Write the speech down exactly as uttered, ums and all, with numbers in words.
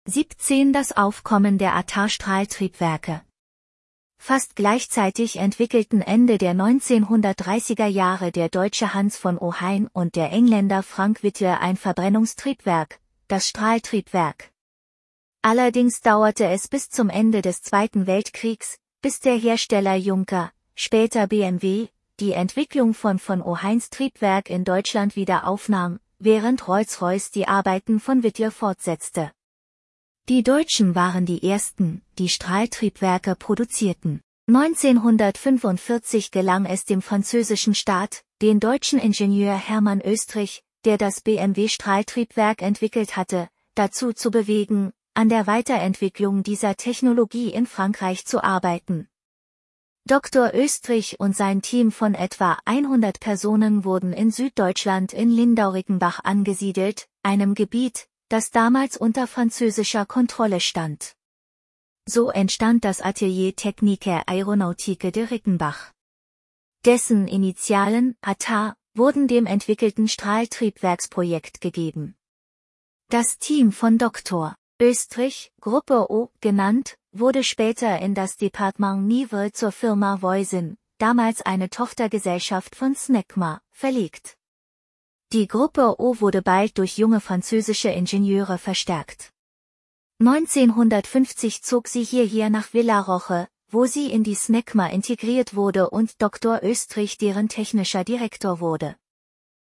siebzehn Das Aufkommen der Attar-Strahltriebwerke. Fast gleichzeitig entwickelten Ende der neunzehnhundertdreißiger Jahre der Deutsche Hans von Ohain und der Engländer Frank Whittier ein Verbrennungstriebwerk, das Strahltriebwerk. Allerdings dauerte es bis zum Ende des Zweiten Weltkriegs, bis der Hersteller Juncker, später B M W, die Entwicklung von von Ohains Triebwerk in Deutschland wieder aufnahm, während Rolls-Royce die Arbeiten von Whittier fortsetzte. Die Deutschen waren die ersten, die Strahltriebwerke produzierten. neunzehnhundertfünfundvierzig gelang es dem französischen Staat, den deutschen Ingenieur Hermann Oestrich, der das B M W-Strahltriebwerk entwickelt hatte, dazu zu bewegen, an der Weiterentwicklung dieser Technologie in Frankreich zu arbeiten. Doktor Oestrich und sein Team von etwa hundert Personen wurden in Süddeutschland in Lindau-Rickenbach angesiedelt, einem Gebiet, das damals unter französischer Kontrolle stand. So entstand das Atelier Technique Aéronautique de Rickenbach. Dessen Initialen, Attar, wurden dem entwickelten Strahltriebwerksprojekt gegeben. Das Team von Doktor Oestrich, Gruppe O, genannt, wurde später in das Departement Nivelles zur Firma Voisin, damals eine Tochtergesellschaft von Snecma, verlegt. Die Gruppe O wurde bald durch junge französische Ingenieure verstärkt. neunzehnhundertfünfzig zog sie hierher nach Villaroche, wo sie in die Snecma integriert wurde und Doktor Oestrich deren technischer Direktor wurde.